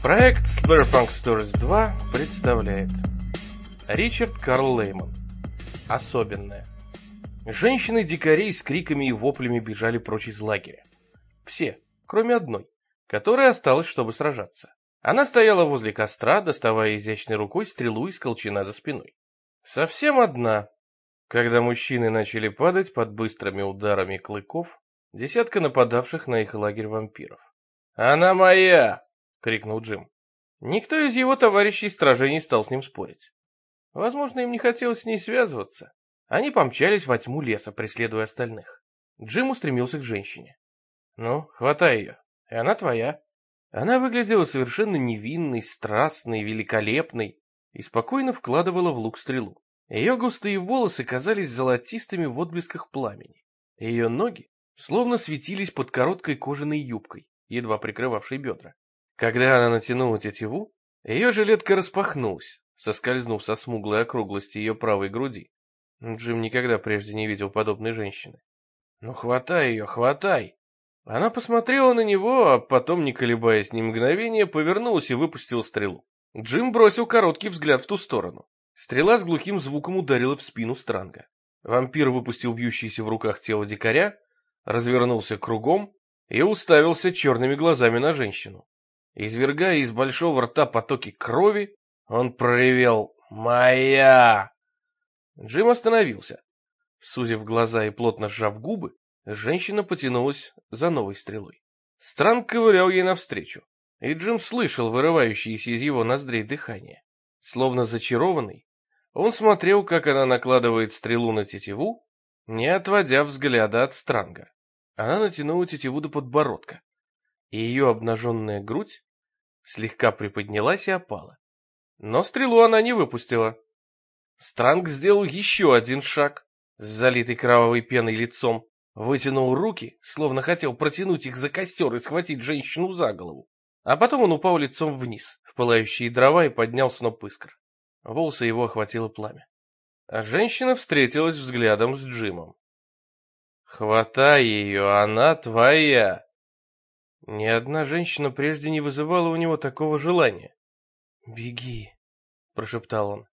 Проект Cyberpunk Stories 2 представляет Ричард Карл Лейман. Особенное. Женщины-дикарей с криками и воплями бежали прочь из лагеря. Все, кроме одной, которая осталась, чтобы сражаться. Она стояла возле костра, доставая изящной рукой стрелу из колчана за спиной. Совсем одна. Когда мужчины начали падать под быстрыми ударами клыков, десятка нападавших на их лагерь вампиров. «Она моя!» — крикнул Джим. Никто из его товарищей-стражей не стал с ним спорить. Возможно, им не хотелось с ней связываться. Они помчались во тьму леса, преследуя остальных. Джим устремился к женщине. «Ну, хватай ее, и она твоя». Она выглядела совершенно невинной, страстной, великолепной и спокойно вкладывала в лук стрелу. Ее густые волосы казались золотистыми в отблесках пламени. Ее ноги словно светились под короткой кожаной юбкой, едва прикрывавшей бедра. Когда она натянула тетиву, ее жилетка распахнулась, соскользнув со смуглой округлости ее правой груди. Джим никогда прежде не видел подобной женщины. «Ну, хватай ее, хватай!» Она посмотрела на него, а потом, не колебаясь ни мгновения, повернулась и выпустила стрелу. Джим бросил короткий взгляд в ту сторону. Стрела с глухим звуком ударила в спину Странга. Вампир выпустил бьющееся в руках тело дикаря, развернулся кругом и уставился черными глазами на женщину. Извергая из большого рта потоки крови, он проревел «Моя!». Джим остановился. Сузив глаза и плотно сжав губы, женщина потянулась за новой стрелой. Странг ковырял ей навстречу, и Джим слышал вырывающееся из его ноздрей дыхание. Словно зачарованный, он смотрел, как она накладывает стрелу на тетиву, не отводя взгляда от Странга. Она натянула тетиву до подбородка, и ее обнаженная грудь слегка приподнялась и опала. Но стрелу она не выпустила. Странг сделал еще один шаг с залитой кровавой пеной лицом, вытянул руки, словно хотел протянуть их за костер и схватить женщину за голову. А потом он упал лицом вниз, в пылающие дрова, и поднял сноп искр. Волосы его охватило пламя. А женщина встретилась взглядом с Джимом. «Хватай ее, она твоя!» Ни одна женщина прежде не вызывала у него такого желания. «Беги», — прошептал он.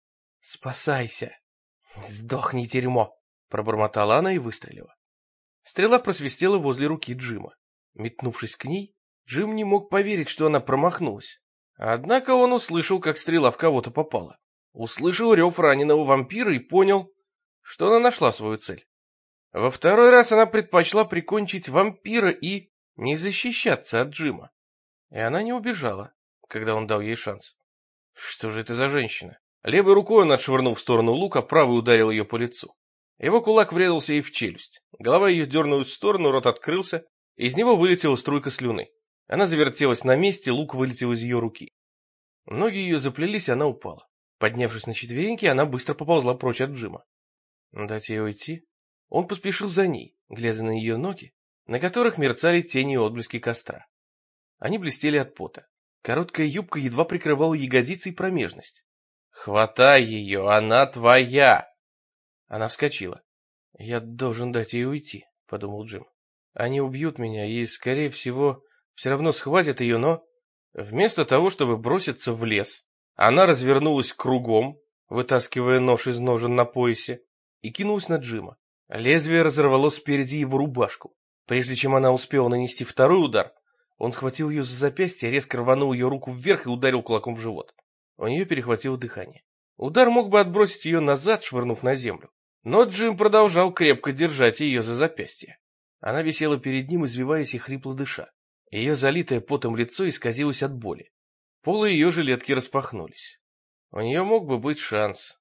«Спасайся!» «Сдохни, дерьмо!» — пробормотала она и выстрелила. Стрела просвистела возле руки Джима. Метнувшись к ней, Джим не мог поверить, что она промахнулась. Однако он услышал, как стрела в кого-то попала. Услышал рев раненого вампира и понял, что она нашла свою цель. Во второй раз она предпочла прикончить вампира и не защищаться от Джима. И она не убежала, когда он дал ей шанс. Что же это за женщина? Левой рукой он отшвырнул в сторону лука, правой ударил ее по лицу. Его кулак врезался ей в челюсть. Голова ее дернулась в сторону, рот открылся, и из него вылетела струйка слюны. Она завертелась на месте, лук вылетел из ее руки. Ноги ее заплелись, и она упала. Поднявшись на четвереньки, она быстро поползла прочь от Джима. Дать ей уйти? Он поспешил за ней, глядя на ее ноги, на которых мерцали тени и отблески костра. Они блестели от пота. Короткая юбка едва прикрывала ягодицы и промежность. «Хватай ее, она твоя!» Она вскочила. «Я должен дать ей уйти», — подумал Джим. «Они убьют меня и, скорее всего, все равно схватят ее, но...» Вместо того, чтобы броситься в лес, она развернулась кругом, вытаскивая нож из ножен на поясе, и кинулась на Джима. Лезвие разорвало спереди его рубашку. Прежде чем она успела нанести второй удар, он схватил ее за запястье, резко рванул ее руку вверх и ударил кулаком в живот. У нее перехватило дыхание. Удар мог бы отбросить ее назад, швырнув на землю. Но Джим продолжал крепко держать ее за запястье. Она висела перед ним, извиваясь и хрипло дыша. Ее залитое потом лицо исказилось от боли. Полы ее жилетки распахнулись. У нее мог бы быть шанс.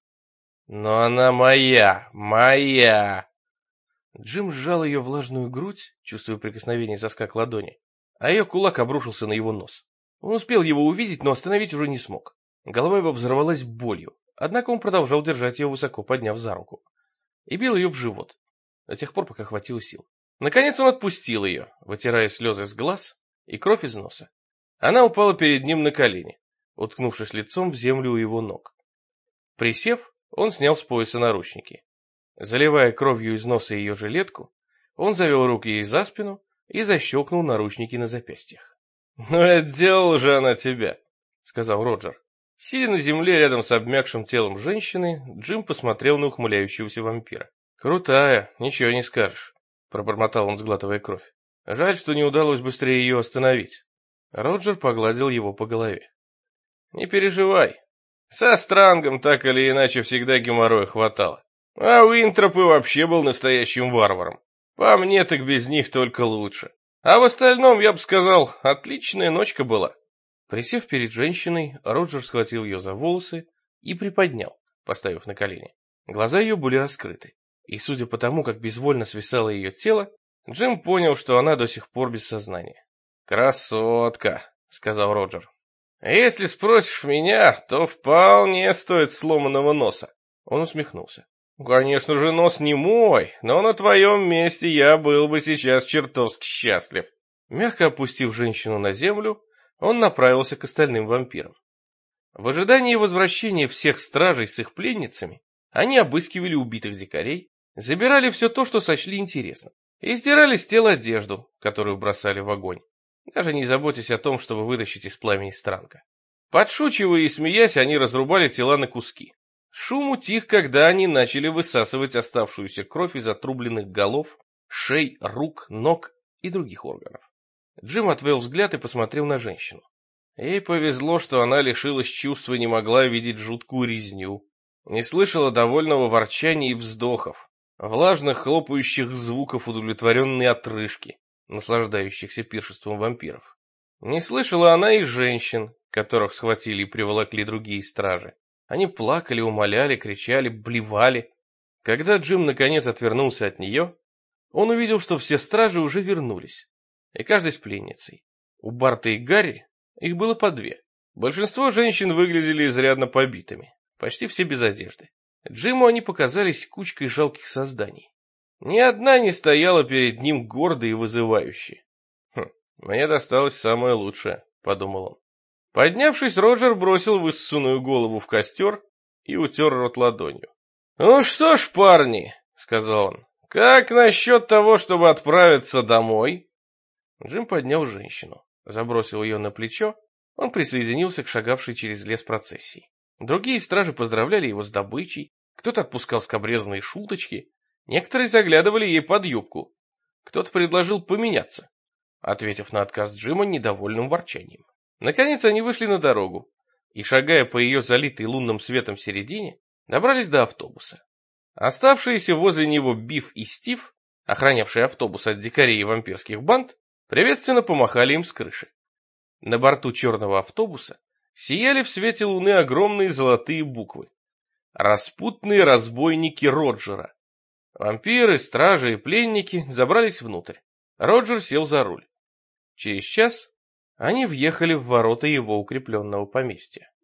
Но она моя, моя! Джим сжал ее влажную грудь, чувствуя прикосновение соска к ладони, а ее кулак обрушился на его нос. Он успел его увидеть, но остановить уже не смог. Голова его взорвалась болью, однако он продолжал держать ее высоко, подняв за руку, и бил ее в живот, до тех пор, пока хватило сил. Наконец он отпустил ее, вытирая слезы с глаз и кровь из носа. Она упала перед ним на колени, уткнувшись лицом в землю у его ног. Присев, он снял с пояса наручники. Заливая кровью из носа ее жилетку, он завел руки ей за спину и защелкнул наручники на запястьях. «Ну и отделала же она тебя», — сказал Роджер. Сидя на земле рядом с обмякшим телом женщины, Джим посмотрел на ухмыляющегося вампира. «Крутая, ничего не скажешь», — пробормотал он, сглатывая кровь. «Жаль, что не удалось быстрее ее остановить». Роджер погладил его по голове. «Не переживай. Со Странгом так или иначе всегда геморроя хватало. А Уинтроп и вообще был настоящим варваром. По мне так без них только лучше. А в остальном, я бы сказал, отличная ночка была». Присев перед женщиной, Роджер схватил ее за волосы и приподнял, поставив на колени. Глаза ее были раскрыты, и судя по тому, как безвольно свисало ее тело, Джим понял, что она до сих пор без сознания. «Красотка», — сказал Роджер. «Если спросишь меня, то вполне стоит сломанного носа». Он усмехнулся. «Конечно же, нос не мой, но на твоем месте я был бы сейчас чертовски счастлив». Мягко опустив женщину на землю, он направился к остальным вампирам. В ожидании возвращения всех стражей с их пленницами, они обыскивали убитых дикарей, забирали все то, что сочли интересным, и сдирали с тел одежду, которую бросали в огонь, даже не заботясь о том, чтобы вытащить из пламени Странга. Подшучивая и смеясь, они разрубали тела на куски. Шум утих, когда они начали высасывать оставшуюся кровь из отрубленных голов, шей, рук, ног и других органов. Джим отвел взгляд и посмотрел на женщину. Ей повезло, что она лишилась чувства и не могла видеть жуткую резню. Не слышала довольного ворчания и вздохов, влажных хлопающих звуков удовлетворенной отрыжки, наслаждающихся пиршеством вампиров. Не слышала она и женщин, которых схватили и приволокли другие стражи. Они плакали, умоляли, кричали, блевали. Когда Джим наконец отвернулся от нее, он увидел, что все стражи уже вернулись, и каждый с пленницей. У Барта и Гарри их было по две. Большинство женщин выглядели изрядно побитыми, почти все без одежды. Джиму они показались кучкой жалких созданий. Ни одна не стояла перед ним гордо и вызывающе. «Мне досталось самое лучшее», — подумал он. Поднявшись, Роджер бросил высунутую голову в костер и утер рот ладонью. «Ну что ж, парни», — сказал он, — «как насчет того, чтобы отправиться домой?» Джим поднял женщину, забросил ее на плечо, он присоединился к шагавшей через лес процессии. Другие стражи поздравляли его с добычей, кто-то отпускал скабрезные шуточки, некоторые заглядывали ей под юбку, кто-то предложил поменяться, ответив на отказ Джима недовольным ворчанием. Наконец они вышли на дорогу и, шагая по ее залитой лунным светом середине, добрались до автобуса. Оставшиеся возле него Биф и Стив, охранявшие автобус от дикарей и вампирских банд, приветственно помахали им с крыши. На борту черного автобуса сияли в свете луны огромные золотые буквы. «Распутные разбойники Роджера». Вампиры, стражи и пленники забрались внутрь. Роджер сел за руль. Через час они въехали в ворота его укрепленного поместья.